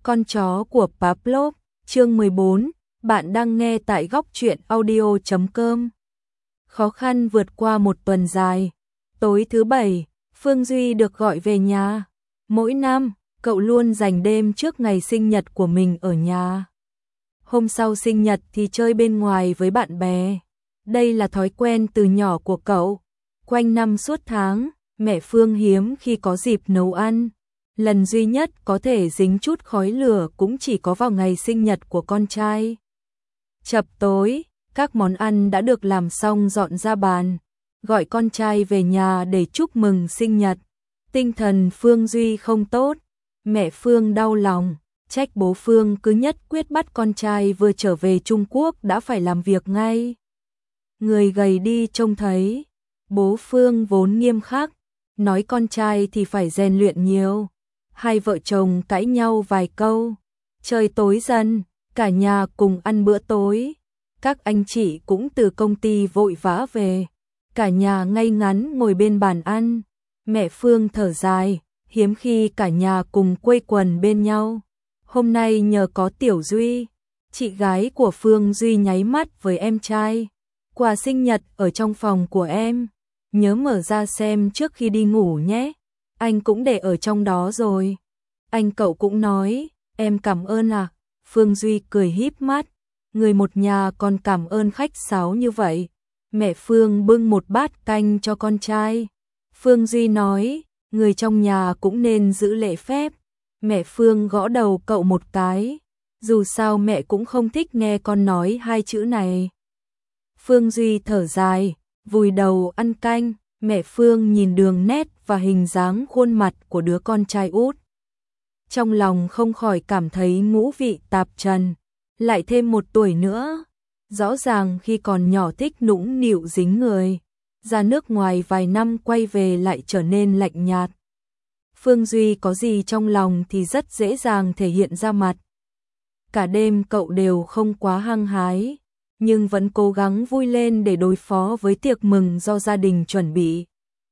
Con chó của Pavlov, chương 14, bạn đang nghe tại góc truyện audio.com. Khó khăn vượt qua một tuần dài. Tối thứ Bảy, Phương Duy được gọi về nhà. Mỗi năm, cậu luôn dành đêm trước ngày sinh nhật của mình ở nhà. Hôm sau sinh nhật thì chơi bên ngoài với bạn bè. Đây là thói quen từ nhỏ của cậu. Quanh năm suốt tháng, mẹ Phương hiếm khi có dịp nấu ăn. Lần duy nhất có thể dính chút khói lửa cũng chỉ có vào ngày sinh nhật của con trai. Chập tối, các món ăn đã được làm xong dọn ra bàn, gọi con trai về nhà để chúc mừng sinh nhật. Tinh thần Phương Duy không tốt, mẹ Phương đau lòng, trách bố Phương cứ nhất quyết bắt con trai vừa trở về Trung Quốc đã phải làm việc ngay. Người gầy đi trông thấy, bố Phương vốn nghiêm khắc, nói con trai thì phải rèn luyện nhiều. Hai vợ chồng cãi nhau vài câu, trời tối dần, cả nhà cùng ăn bữa tối. Các anh chị cũng từ công ty vội vã về, cả nhà ngay ngắn ngồi bên bàn ăn. Mẹ Phương thở dài, hiếm khi cả nhà cùng quây quần bên nhau. Hôm nay nhờ có Tiểu Duy, chị gái của Phương Duy nháy mắt với em trai. Quà sinh nhật ở trong phòng của em, nhớ mở ra xem trước khi đi ngủ nhé. Anh cũng để ở trong đó rồi. Anh cậu cũng nói, em cảm ơn à? Phương Duy cười híp mắt, người một nhà còn cảm ơn khách sáo như vậy. Mẹ Phương bưng một bát canh cho con trai. Phương Duy nói, người trong nhà cũng nên giữ lễ phép. Mẹ Phương gõ đầu cậu một cái, dù sao mẹ cũng không thích nghe con nói hai chữ này. Phương Duy thở dài, vùi đầu ăn canh. Mẹ Phương nhìn đường nét và hình dáng khuôn mặt của đứa con trai út. Trong lòng không khỏi cảm thấy ngũ vị tạp trần, lại thêm một tuổi nữa. Rõ ràng khi còn nhỏ thích nũng nịu dính người, ra nước ngoài vài năm quay về lại trở nên lạnh nhạt. Phương Duy có gì trong lòng thì rất dễ dàng thể hiện ra mặt. Cả đêm cậu đều không quá hăng hái, nhưng vẫn cố gắng vui lên để đối phó với tiệc mừng do gia đình chuẩn bị.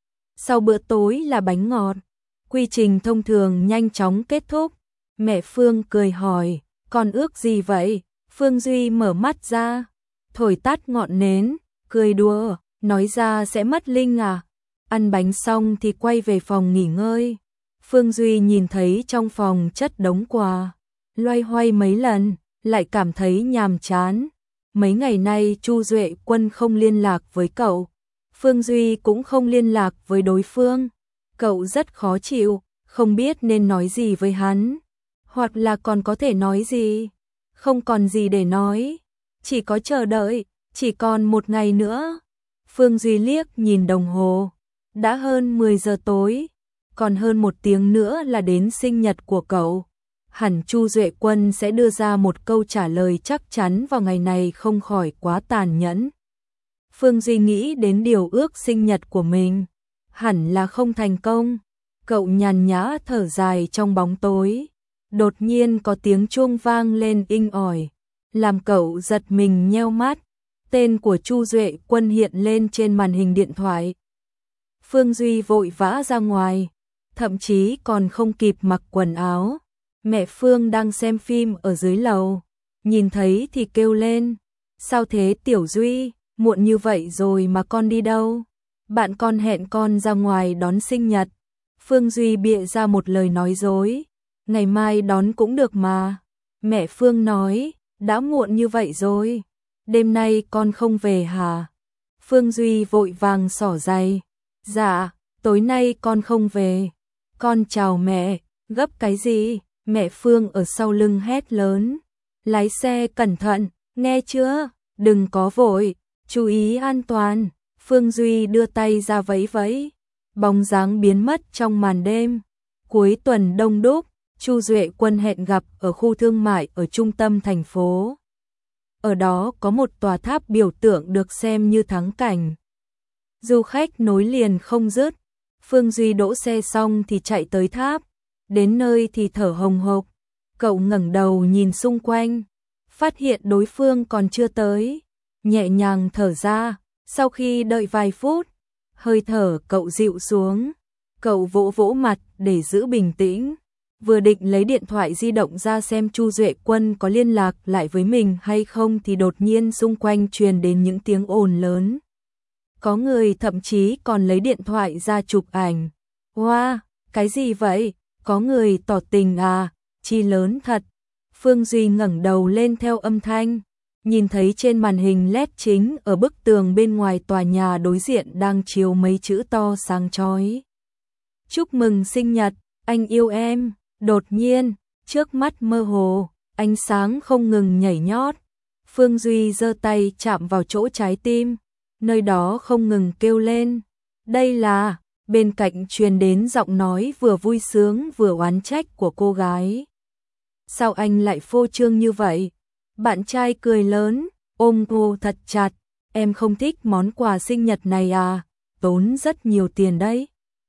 Sau bữa tối là bánh ngọt, quy trình thông thường nhanh chóng kết thúc. Mẹ Phương cười hỏi, con ước gì vậy? Phương Duy mở mắt ra, thổi tắt ngọn nến, cười đùa, nói ra sẽ mất linh à? Ăn bánh xong thì quay về phòng nghỉ ngơi. Phương Duy nhìn thấy trong phòng chất đống quà, loay hoay mấy lần, lại cảm thấy nhàm chán. Mấy ngày nay Chu Duệ Quân không liên lạc với cậu, Phương Duy cũng không liên lạc với đối phương. Cậu rất khó chịu, không biết nên nói gì với hắn, hoặc là còn có thể nói gì. Không còn gì để nói, chỉ có chờ đợi, chỉ còn một ngày nữa. Phương Duy liếc nhìn đồng hồ, đã hơn 10 giờ tối, còn hơn một tiếng nữa là đến sinh nhật của cậu. Hẳn Chu Duệ Quân sẽ đưa ra một câu trả lời chắc chắn vào ngày này không khỏi quá tàn nhẫn. Phương Duy nghĩ đến điều ước sinh nhật của mình, hẳn là không thành công. Cậu nhàn nhã thở dài trong bóng tối. Đột nhiên có tiếng chuông vang lên inh ỏi, làm cậu giật mình nheo mắt. Tên của Chu Duệ Quân hiện lên trên màn hình điện thoại. Phương Duy vội vã ra ngoài, thậm chí còn không kịp mặc quần áo. Mẹ Phương đang xem phim ở dưới lầu, nhìn thấy thì kêu lên, sao thế Tiểu Duy, muộn như vậy rồi mà con đi đâu? Bạn con hẹn con ra ngoài đón sinh nhật. Phương Duy bịa ra một lời nói dối, ngày mai đón cũng được mà. Mẹ Phương nói, đã muộn như vậy rồi, đêm nay con không về hả? Phương Duy vội vàng xỏ giày, dạ, tối nay con không về. Con chào mẹ, gấp cái gì? Mẹ Phương ở sau lưng hét lớn, lái xe cẩn thận, nghe chưa? Đừng có vội, chú ý an toàn. Phương Duy đưa tay ra vẫy vẫy, bóng dáng biến mất trong màn đêm. Cuối tuần đông đúc, Chu Duệ Quân hẹn gặp ở khu thương mại ở trung tâm thành phố. Ở đó có một tòa tháp biểu tượng được xem như thắng cảnh. Du khách nối liền không dứt. Phương Duy đỗ xe xong thì chạy tới tháp. Đến nơi thì thở hồng hộc, cậu ngẩng đầu nhìn xung quanh, phát hiện đối phương còn chưa tới, nhẹ nhàng thở ra. Sau khi đợi vài phút, hơi thở cậu dịu xuống, cậu vỗ vỗ mặt để giữ bình tĩnh. vừa định lấy điện thoại di động ra xem Chu Duệ Quân có liên lạc lại với mình hay không thì đột nhiên xung quanh truyền đến những tiếng ồn lớn. Có người thậm chí còn lấy điện thoại ra chụp ảnh. Wow, cái gì vậy? Có người tỏ tình à? Chi lớn thật. Phương Duy ngẩng đầu lên theo âm thanh, nhìn thấy trên màn hình LED chính ở bức tường bên ngoài tòa nhà đối diện đang chiếu mấy chữ to sáng chói. Chúc mừng sinh nhật, anh yêu em. Đột nhiên, trước mắt mơ hồ, ánh sáng không ngừng nhảy nhót. Phương Duy giơ tay chạm vào chỗ trái tim, nơi đó không ngừng kêu lên. Đây là, bên cạnh truyền đến giọng nói vừa vui sướng vừa oán trách của cô gái. Sao anh lại phô trương như vậy? Bạn trai cười lớn, ôm cô thật chặt. Em không thích món quà sinh nhật này à? Tốn rất nhiều tiền đấy.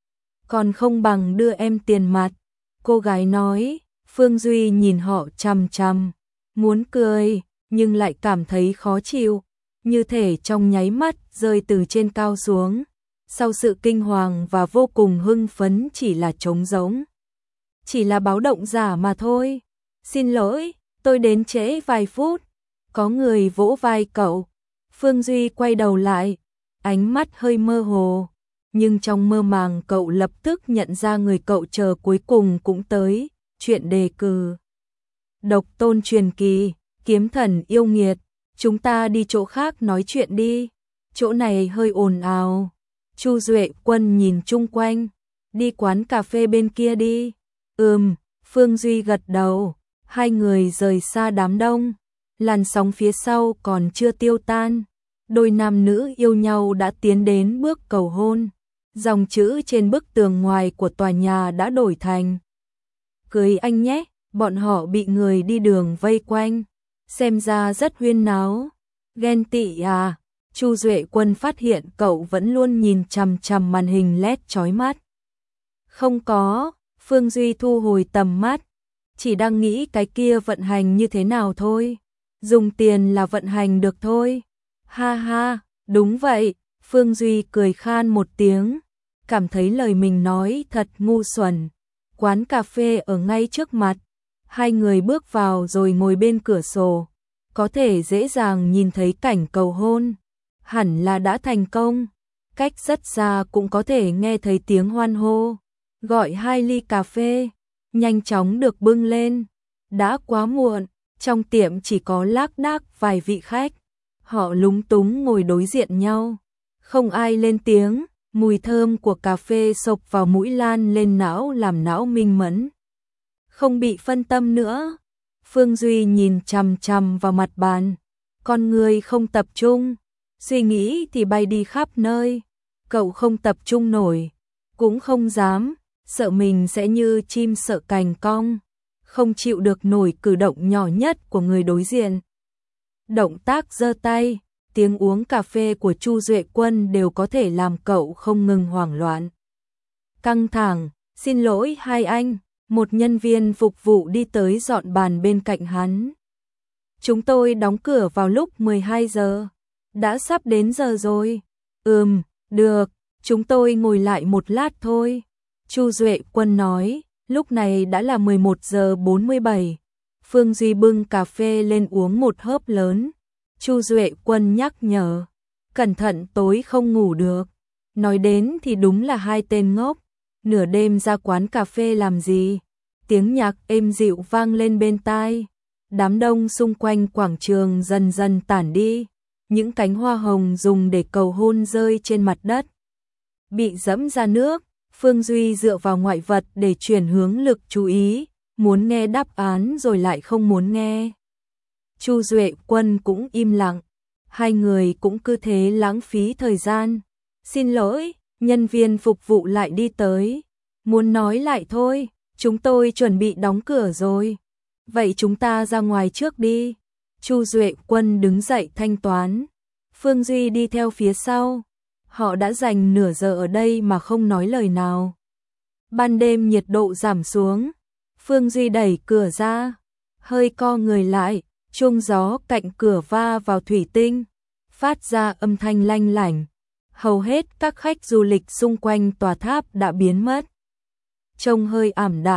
Còn không bằng đưa em tiền mặt. Cô gái nói. Phương Duy nhìn họ chằm chằm, muốn cười nhưng lại cảm thấy khó chịu, như thể trong nháy mắt rơi từ trên cao xuống. Sau sự kinh hoàng và vô cùng hưng phấn chỉ là trống rỗng. Chỉ là báo động giả mà thôi. Xin lỗi, tôi đến trễ vài phút. Có người vỗ vai cậu. Phương Duy quay đầu lại, ánh mắt hơi mơ hồ. Nhưng trong mơ màng cậu lập tức nhận ra người cậu chờ cuối cùng cũng tới. Chuyện đề cử. Độc tôn truyền kỳ, kiếm thần yêu nghiệt. Chúng ta đi chỗ khác nói chuyện đi. Chỗ này hơi ồn ào. Chu Duệ Quân nhìn chung quanh. Đi quán cà phê bên kia đi. Phương Duy gật đầu. Hai người rời xa đám đông. Làn sóng phía sau còn chưa tiêu tan. Đôi nam nữ yêu nhau đã tiến đến bước cầu hôn. Dòng chữ trên bức tường ngoài của tòa nhà đã đổi thành cưới anh nhé. Bọn họ bị người đi đường vây quanh, xem ra rất huyên náo. Ghen tị à? Chu Duệ Quân phát hiện cậu vẫn luôn nhìn chằm chằm màn hình LED chói mắt. Không có. Phương Duy thu hồi tầm mắt, chỉ đang nghĩ cái kia vận hành như thế nào thôi. Dùng tiền là vận hành được thôi. Ha ha, đúng vậy. Phương Duy cười khan một tiếng, cảm thấy lời mình nói thật ngu xuẩn. Quán cà phê ở ngay trước mặt. Hai người bước vào rồi ngồi bên cửa sổ, có thể dễ dàng nhìn thấy cảnh cầu hôn. Hẳn là đã thành công. Cách rất xa cũng có thể nghe thấy tiếng hoan hô. Gọi 2 ly cà phê, nhanh chóng được bưng lên. Đã quá muộn, trong tiệm chỉ có lác đác vài vị khách. Họ lúng túng ngồi đối diện nhau. Không ai lên tiếng, mùi thơm của cà phê xộc vào mũi lan lên não làm não minh mẫn. Không bị phân tâm nữa. Phương Duy nhìn chằm chằm vào mặt bàn. Con người không tập trung, suy nghĩ thì bay đi khắp nơi. Cậu không tập trung nổi, cũng không dám, sợ mình sẽ như chim sợ cành cong, không chịu được nổi cử động nhỏ nhất của người đối diện. Động tác giơ tay, tiếng uống cà phê của Chu Duệ Quân đều có thể làm cậu không ngừng hoảng loạn. Căng thẳng, xin lỗi hai anh. Một nhân viên phục vụ đi tới dọn bàn bên cạnh hắn. Chúng tôi đóng cửa vào lúc 12 giờ. Đã sắp đến giờ rồi. Được, chúng tôi ngồi lại một lát thôi. Chu Duệ Quân nói, lúc này đã là 11 giờ 47. Phương Duy bưng cà phê lên uống một hớp lớn. Chu Duệ Quân nhắc nhở, cẩn thận tối không ngủ được. Nói đến thì đúng là hai tên ngốc. Nửa đêm ra quán cà phê làm gì? Tiếng nhạc êm dịu vang lên bên tai. Đám đông xung quanh quảng trường dần dần tản đi. Những cánh hoa hồng dùng để cầu hôn rơi trên mặt đất, bị dẫm ra nước. Phương Duy dựa vào ngoại vật để chuyển hướng lực chú ý, muốn nghe đáp án rồi lại không muốn nghe. Chu Duệ Quân cũng im lặng. Hai người cũng cứ thế lãng phí thời gian. Xin lỗi, nhân viên phục vụ lại đi tới. Muốn nói lại thôi, chúng tôi chuẩn bị đóng cửa rồi. Vậy chúng ta ra ngoài trước đi. Chu Duệ Quân đứng dậy thanh toán. Phương Duy đi theo phía sau. Họ đã dành nửa giờ ở đây mà không nói lời nào. Ban đêm nhiệt độ giảm xuống. Phương Duy đẩy cửa ra, hơi co người lại, chuông gió cạnh cửa va vào thủy tinh, phát ra âm thanh lanh lảnh. Hầu hết các khách du lịch xung quanh tòa tháp đã biến mất. Trông hơi ảm đạm,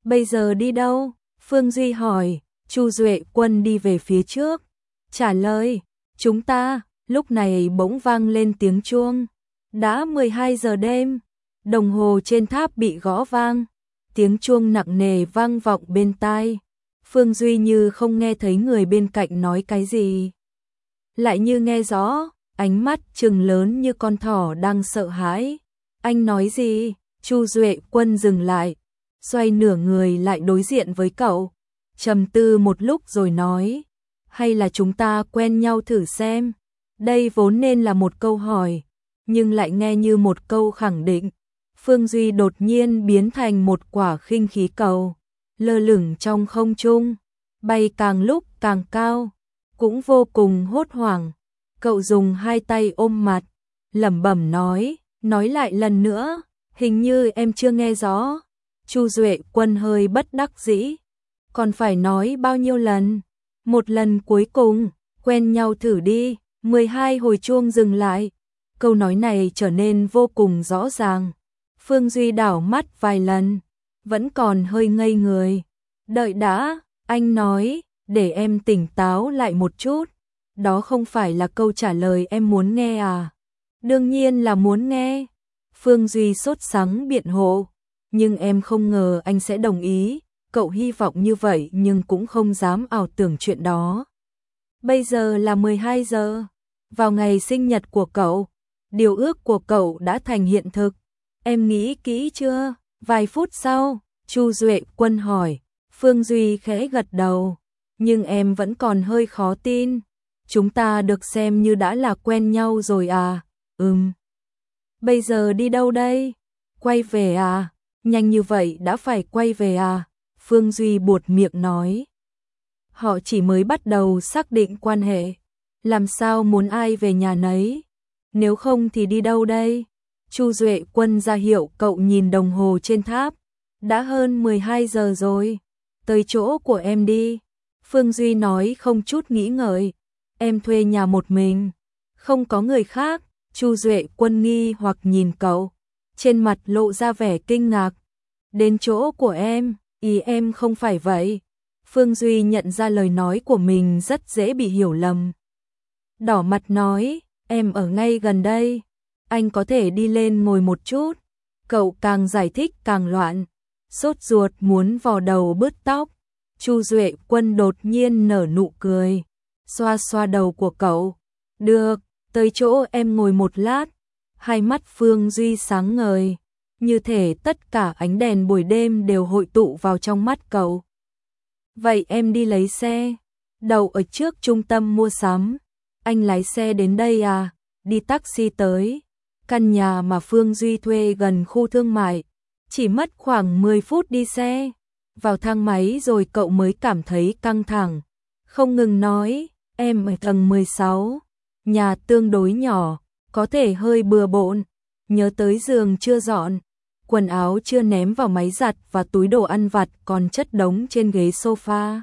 Bây giờ đi đâu? Phương Duy hỏi. Chu Duệ Quân đi về phía trước. Trả lời. Chúng ta. Lúc này bỗng vang lên tiếng chuông. Đã 12 giờ đêm. Đồng hồ trên tháp bị gõ vang. Tiếng chuông nặng nề vang vọng bên tai. Phương Duy như không nghe thấy người bên cạnh nói cái gì. Lại như nghe rõ, ánh mắt trừng lớn như con thỏ đang sợ hãi. Anh nói gì? Chu Duệ Quân dừng lại, xoay nửa người lại đối diện với cậu. Trầm tư một lúc rồi nói, hay là chúng ta quen nhau thử xem. Đây vốn nên là một câu hỏi, nhưng lại nghe như một câu khẳng định. Phương Duy đột nhiên biến thành một quả khinh khí cầu, lơ lửng trong không trung, bay càng lúc càng cao, cũng vô cùng hốt hoảng. Cậu dùng hai tay ôm mặt, lẩm bẩm nói lại lần nữa, hình như em chưa nghe rõ. Chu Duệ Quân hơi bất đắc dĩ, còn phải nói bao nhiêu lần? Một lần cuối cùng, quen nhau thử đi. 12 hồi chuông dừng lại. Câu nói này trở nên vô cùng rõ ràng. Phương Duy đảo mắt vài lần, vẫn còn hơi ngây người. Đợi đã, anh nói, để em tỉnh táo lại một chút. Đó không phải là câu trả lời em muốn nghe à? Đương nhiên là muốn nghe. Phương Duy sốt sắng biện hộ. Nhưng em không ngờ anh sẽ đồng ý. Cậu hy vọng như vậy nhưng cũng không dám ảo tưởng chuyện đó. Bây giờ là 12 giờ. Vào ngày sinh nhật của cậu, điều ước của cậu đã thành hiện thực. Em nghĩ kỹ chưa? Vài phút sau, Chu Duệ Quân hỏi. Phương Duy khẽ gật đầu. Nhưng em vẫn còn hơi khó tin. Chúng ta được xem như đã là quen nhau rồi à? Bây giờ đi đâu đây? Quay về à? Nhanh như vậy đã phải quay về à? Phương Duy buột miệng nói. Họ chỉ mới bắt đầu xác định quan hệ. Làm sao muốn ai về nhà nấy? Nếu không thì đi đâu đây? Chu Duệ Quân ra hiệu cậu nhìn đồng hồ trên tháp. Đã hơn 12 giờ rồi. Tới chỗ của em đi. Phương Duy nói không chút nghĩ ngợi. Em thuê nhà một mình. Không có người khác. Chu Duệ Quân nghi hoặc nhìn cậu. Trên mặt lộ ra vẻ kinh ngạc. Đến chỗ của em, ý em không phải vậy. Phương Duy nhận ra lời nói của mình rất dễ bị hiểu lầm. Đỏ mặt nói, em ở ngay gần đây. Anh có thể đi lên ngồi một chút. Cậu càng giải thích càng loạn. Sốt ruột muốn vò đầu bứt tóc. Chu Duệ Quân đột nhiên nở nụ cười. Xoa xoa đầu của cậu. Được, tới chỗ em ngồi một lát. Hai mắt Phương Duy sáng ngời. Như thể tất cả ánh đèn buổi đêm đều hội tụ vào trong mắt cậu. Vậy em đi lấy xe. Đậu ở trước trung tâm mua sắm. Anh lái xe đến đây à? Đi taxi tới. Căn nhà mà Phương Duy thuê gần khu thương mại. Chỉ mất khoảng 10 phút đi xe. Vào thang máy rồi cậu mới cảm thấy căng thẳng. Không ngừng nói, em ở tầng 16. Nhà tương đối nhỏ, có thể hơi bừa bộn. Nhớ tới giường chưa dọn. Quần áo chưa ném vào máy giặt và túi đồ ăn vặt còn chất đống trên ghế sofa.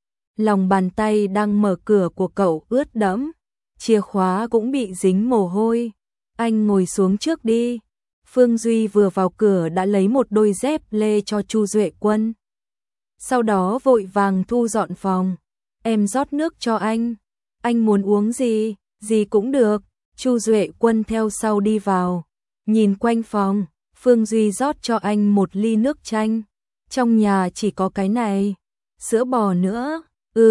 Lòng bàn tay đang mở cửa của cậu ướt đẫm. Chìa khóa cũng bị dính mồ hôi. Anh ngồi xuống trước đi. Phương Duy vừa vào cửa đã lấy một đôi dép lê cho Chu Duệ Quân. Sau đó vội vàng thu dọn phòng. Em rót nước cho anh. Anh muốn uống gì? Gì cũng được. Chu Duệ Quân theo sau đi vào. Nhìn quanh phòng, Phương Duy rót cho anh một ly nước chanh. Trong nhà chỉ có cái này. Sữa bò nữa.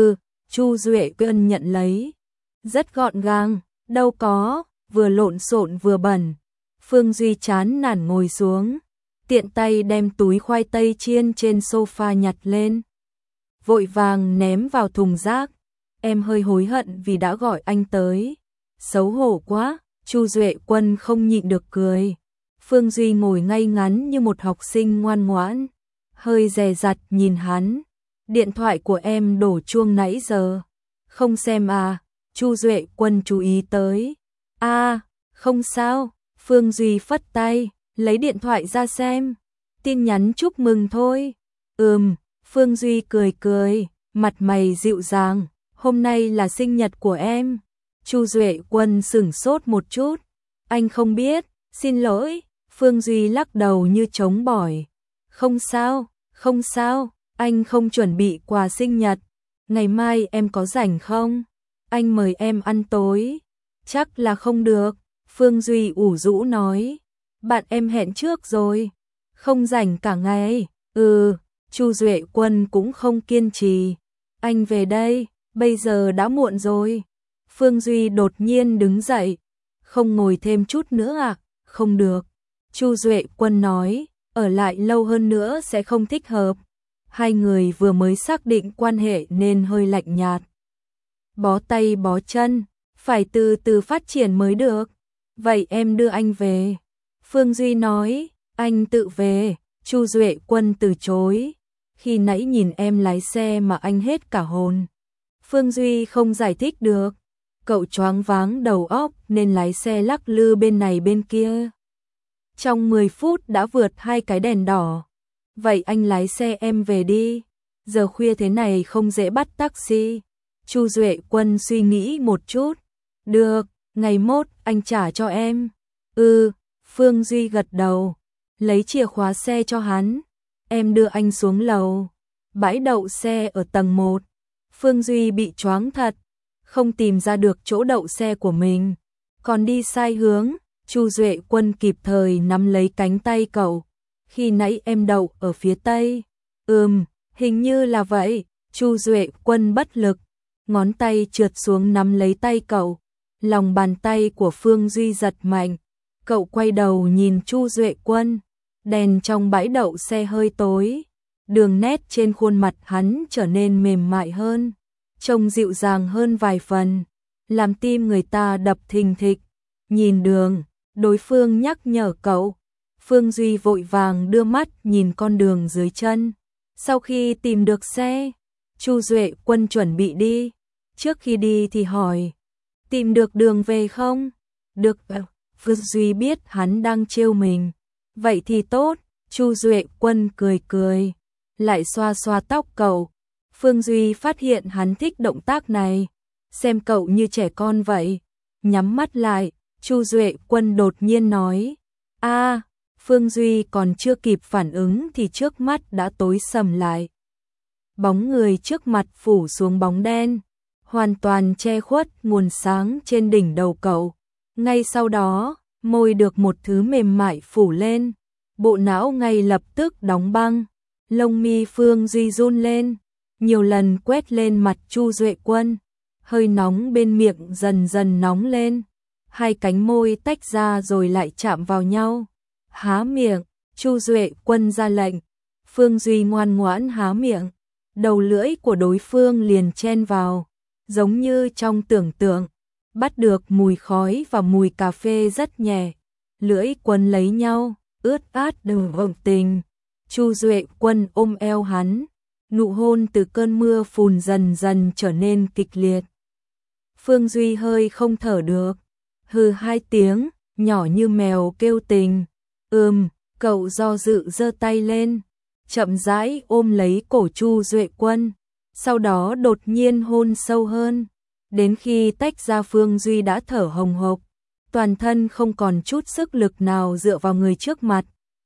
Chu Duệ Quân nhận lấy. Rất gọn gàng, đâu có, vừa lộn xộn vừa bẩn. Phương Duy chán nản ngồi xuống, tiện tay đem túi khoai tây chiên trên sofa nhặt lên. Vội vàng ném vào thùng rác. Em hơi hối hận vì đã gọi anh tới. Xấu hổ quá, Chu Duệ Quân không nhịn được cười. Phương Duy ngồi ngay ngắn như một học sinh ngoan ngoãn, hơi dè dặt nhìn hắn. Điện thoại của em đổ chuông nãy giờ. Không xem à? Chu Duệ Quân chú ý tới. Không sao. Phương Duy phất tay, lấy điện thoại ra xem. Tin nhắn chúc mừng thôi. Phương Duy cười cười, mặt mày dịu dàng. Hôm nay là sinh nhật của em. Chu Duệ Quân sửng sốt một chút. Anh không biết, xin lỗi. Phương Duy lắc đầu như trống bỏi. Không sao, Không sao, anh không chuẩn bị quà sinh nhật. Ngày mai em có rảnh không? Anh mời em ăn tối. Chắc là không được, Phương Duy ủ rũ nói. Bạn em hẹn trước rồi. Không rảnh cả ngày. Chu Duệ Quân cũng không kiên trì. Anh về đây, bây giờ đã muộn rồi. Phương Duy đột nhiên đứng dậy. Không ngồi thêm chút nữa à? Không được. Chu Duệ Quân nói, ở lại lâu hơn nữa sẽ không thích hợp. Hai người vừa mới xác định quan hệ nên hơi lạnh nhạt. Bó tay bó chân, phải từ từ phát triển mới được. Vậy em đưa anh về. Phương Duy nói, anh tự về. Chu Duệ Quân từ chối. Khi nãy nhìn em lái xe mà anh hết cả hồn. Phương Duy không giải thích được. Cậu choáng váng đầu óc nên lái xe lắc lư bên này bên kia. Trong 10 phút đã vượt 2 cái đèn đỏ. Vậy anh lái xe em về đi. Giờ khuya thế này không dễ bắt taxi. Chu Duệ Quân suy nghĩ một chút. Được, ngày mốt anh trả cho em. Phương Duy gật đầu. Lấy chìa khóa xe cho hắn. Em đưa anh xuống lầu. Bãi đậu xe ở tầng 1. Phương Duy bị choáng thật. Không tìm ra được chỗ đậu xe của mình. Còn đi sai hướng. Chu Duệ Quân kịp thời nắm lấy cánh tay cậu. Khi nãy em đậu ở phía tây. Hình như là vậy. Chu Duệ Quân bất lực. Ngón tay trượt xuống nắm lấy tay cậu. Lòng bàn tay của Phương Duy giật mạnh. Cậu quay đầu nhìn Chu Duệ Quân. Đèn trong bãi đậu xe hơi tối. Đường nét trên khuôn mặt hắn trở nên mềm mại hơn. Trông dịu dàng hơn vài phần. Làm tim người ta đập thình thịch. Nhìn đường, đối phương nhắc nhở cậu. Phương Duy vội vàng đưa mắt nhìn con đường dưới chân. Sau khi tìm được xe, Chu Duệ Quân chuẩn bị đi. Trước khi đi thì hỏi, tìm được đường về không? Được. Phương Duy biết hắn đang trêu mình. Vậy thì tốt. Chu Duệ Quân cười cười, lại xoa xoa tóc cậu. Phương Duy phát hiện hắn thích động tác này. Xem cậu như trẻ con vậy. Nhắm mắt lại, Chu Duệ Quân đột nhiên nói, Phương Duy còn chưa kịp phản ứng thì trước mắt đã tối sầm lại. Bóng người trước mặt phủ xuống bóng đen, hoàn toàn che khuất nguồn sáng trên đỉnh đầu cậu. Ngay sau đó, môi được một thứ mềm mại phủ lên, bộ não ngay lập tức đóng băng. Lông mi Phương Duy run lên, nhiều lần quét lên mặt Chu Duệ Quân, hơi nóng bên miệng dần dần nóng lên. Hai cánh môi tách ra rồi lại chạm vào nhau. Há miệng, Chu Duệ Quân ra lệnh. Phương Duy ngoan ngoãn há miệng. Đầu lưỡi của đối phương liền chen vào, giống như trong tưởng tượng, bắt được mùi khói và mùi cà phê rất nhẹ. Lưỡi quấn lấy nhau, ướt át đừng vọng tình. Chu Duệ Quân ôm eo hắn, nụ hôn từ cơn mưa phùn dần dần trở nên kịch liệt. Phương Duy hơi không thở được, hừ hai tiếng, nhỏ như mèo kêu tình. Cậu do dự giơ tay lên, chậm rãi ôm lấy cổ Chu Duệ Quân, sau đó đột nhiên hôn sâu hơn, đến khi tách ra Phương Duy đã thở hồng hộc, toàn thân không còn chút sức lực nào dựa vào người trước mặt.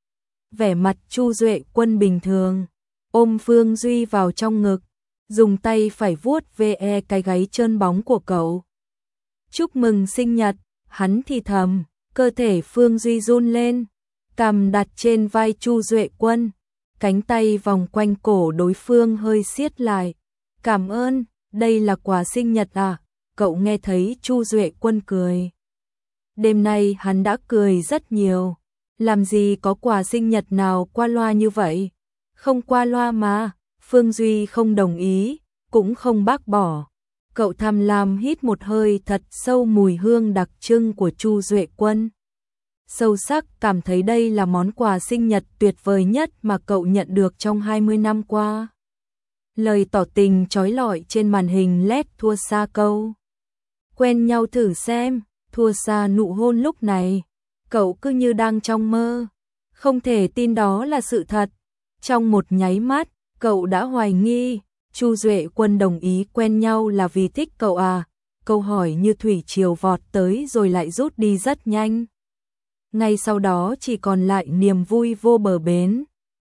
Vẻ mặt Chu Duệ Quân bình thường, ôm Phương Duy vào trong ngực, dùng tay phải vuốt ve cái gáy trơn bóng của cậu. Chúc mừng sinh nhật, hắn thì thầm, cơ thể Phương Duy run lên, cằm đặt trên vai Chu Duệ Quân, cánh tay vòng quanh cổ đối phương hơi siết lại. Cảm ơn, đây là quà sinh nhật à? Cậu nghe thấy Chu Duệ Quân cười. Đêm nay hắn đã cười rất nhiều, làm gì có quà sinh nhật nào qua loa như vậy? Không qua loa mà. Phương Duy không đồng ý, cũng không bác bỏ. Cậu tham lam hít một hơi thật sâu mùi hương đặc trưng của Chu Duệ Quân. Sâu sắc cảm thấy đây là món quà sinh nhật tuyệt vời nhất mà cậu nhận được trong 20 năm qua. Lời tỏ tình chói lọi trên màn hình LED thua xa câu. Quen nhau thử xem, thua xa nụ hôn lúc này. Cậu cứ như đang trong mơ, không thể tin đó là sự thật. Trong một nháy mắt, cậu đã hoài nghi, Chu Duệ Quân đồng ý quen nhau là vì thích cậu à? Câu hỏi như thủy triều vọt tới rồi lại rút đi rất nhanh. Ngay sau đó chỉ còn lại niềm vui vô bờ bến.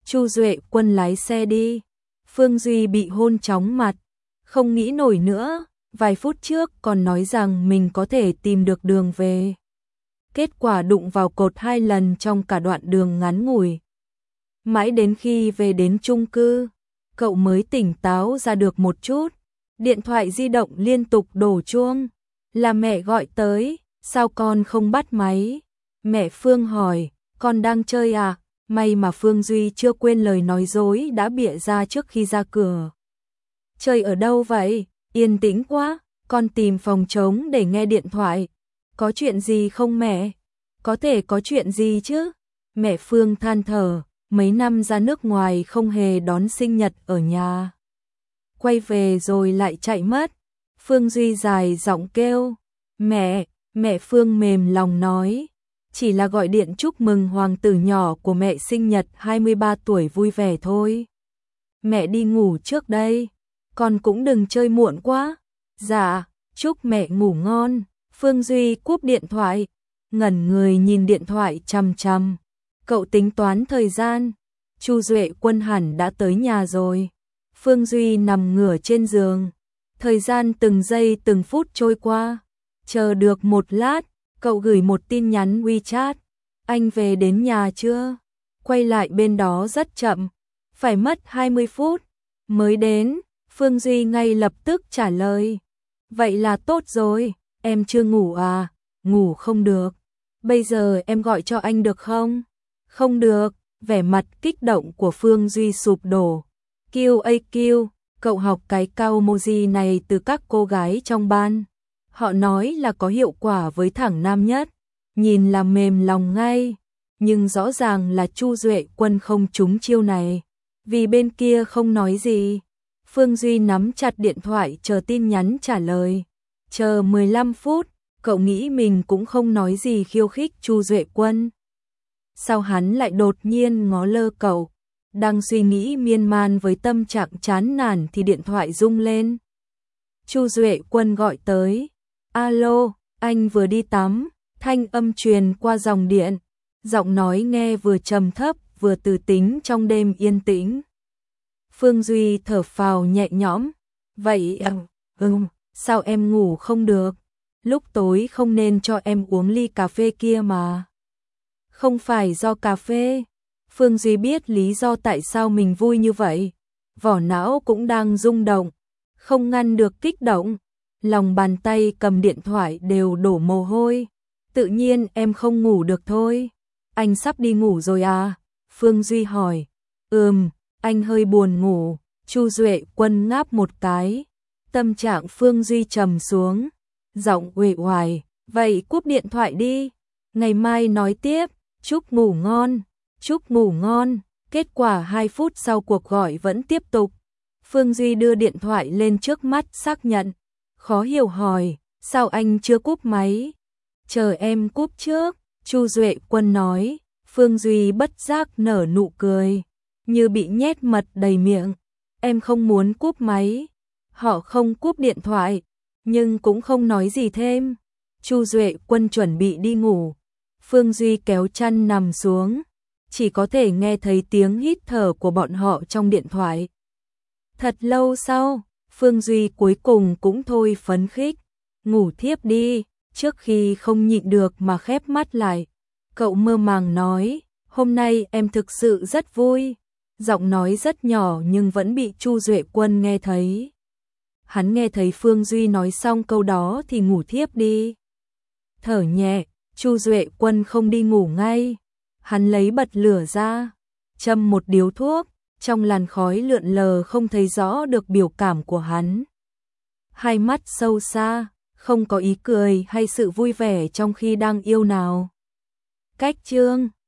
Chu Duệ Quân lái xe đi. Phương Duy bị hôn chóng mặt, không nghĩ nổi nữa, vài phút trước còn nói rằng mình có thể tìm được đường về. Kết quả đụng vào cột 2 lần trong cả đoạn đường ngắn ngủi. Mãi đến khi về đến chung cư, cậu mới tỉnh táo ra được một chút. Điện thoại di động liên tục đổ chuông. Là mẹ gọi tới, sao con không bắt máy? Mẹ Phương hỏi, con đang chơi à? May mà Phương Duy chưa quên lời nói dối đã bịa ra trước khi ra cửa. Chơi ở đâu vậy? Yên tĩnh quá, con tìm phòng trống để nghe điện thoại. Có chuyện gì không mẹ? Có thể có chuyện gì chứ? Mẹ Phương than thở, mấy năm ra nước ngoài không hề đón sinh nhật ở nhà. Quay về rồi lại chạy mất. Phương Duy dài giọng kêu, mẹ Phương mềm lòng nói, chỉ là gọi điện chúc mừng hoàng tử nhỏ của mẹ sinh nhật 23 tuổi vui vẻ thôi. Mẹ đi ngủ trước đây, con cũng đừng chơi muộn quá. Dạ, chúc mẹ ngủ ngon. Phương Duy cúp điện thoại, ngẩn người nhìn điện thoại chằm chằm. Cậu tính toán thời gian, Chu Duệ Quân hẳn đã tới nhà rồi. Phương Duy nằm ngửa trên giường, thời gian từng giây từng phút trôi qua. Chờ được một lát, cậu gửi một tin nhắn WeChat. Anh về đến nhà chưa? Quay lại bên đó rất chậm, phải mất 20 phút mới đến. Phương Duy ngay lập tức trả lời, vậy là tốt rồi, em chưa ngủ à? Ngủ không được. Bây giờ em gọi cho anh được không? Không được. Vẻ mặt kích động của Phương Duy sụp đổ. QAQ, cậu học cái cao emoji này từ các cô gái trong ban. Họ nói là có hiệu quả với thẳng nam nhất, nhìn là mềm lòng ngay. Nhưng rõ ràng là Chu Duệ Quân không trúng chiêu này, vì bên kia không nói gì. Phương Duy nắm chặt điện thoại chờ tin nhắn trả lời. Chờ 15 phút, cậu nghĩ mình cũng không nói gì khiêu khích Chu Duệ Quân. Sao hắn lại đột nhiên ngó lơ cậu? Đang suy nghĩ miên man với tâm trạng chán nản thì điện thoại rung lên. Chu Duệ Quân gọi tới. Alo, anh vừa đi tắm. Thanh âm truyền qua dòng điện. Giọng nói nghe vừa trầm thấp vừa từ tính trong đêm yên tĩnh. Phương Duy thở phào nhẹ nhõm. Vậy sao em ngủ không được? Lúc tối không nên cho em uống ly cà phê kia mà. Không phải do cà phê. Phương Duy biết lý do tại sao mình vui như vậy. Vỏ não cũng đang rung động, không ngăn được kích động. Lòng bàn tay cầm điện thoại đều đổ mồ hôi. Tự nhiên em không ngủ được thôi. Anh sắp đi ngủ rồi à? Phương Duy hỏi. Anh hơi buồn ngủ. Chu Duệ Quân ngáp một cái. Tâm trạng Phương Duy trầm xuống, giọng uể oải, vậy cúp điện thoại đi, ngày mai nói tiếp. Chúc ngủ ngon, chúc ngủ ngon. Kết quả 2 phút sau cuộc gọi vẫn tiếp tục. Phương Duy đưa điện thoại lên trước mắt xác nhận, khó hiểu hỏi, sao anh chưa cúp máy? Chờ em cúp trước, Chu Duệ Quân nói. Phương Duy bất giác nở nụ cười, như bị nhét mật đầy miệng. Em không muốn cúp máy. Họ không cúp điện thoại, nhưng cũng không nói gì thêm. Chu Duệ Quân chuẩn bị đi ngủ. Phương Duy kéo chăn nằm xuống, chỉ có thể nghe thấy tiếng hít thở của bọn họ trong điện thoại. Thật lâu sau, Phương Duy cuối cùng cũng thôi phấn khích. Ngủ thiếp đi. Trước khi không nhịn được mà khép mắt lại, cậu mơ màng nói, hôm nay em thực sự rất vui. Giọng nói rất nhỏ nhưng vẫn bị Chu Duệ Quân nghe thấy. Hắn nghe thấy Phương Duy nói xong câu đó thì ngủ thiếp đi. Thở nhẹ, Chu Duệ Quân không đi ngủ ngay. Hắn lấy bật lửa ra, châm một điếu thuốc, trong làn khói lượn lờ không thấy rõ được biểu cảm của hắn. Hai mắt sâu xa, không có ý cười hay sự vui vẻ trong khi đang yêu nào. Cách chương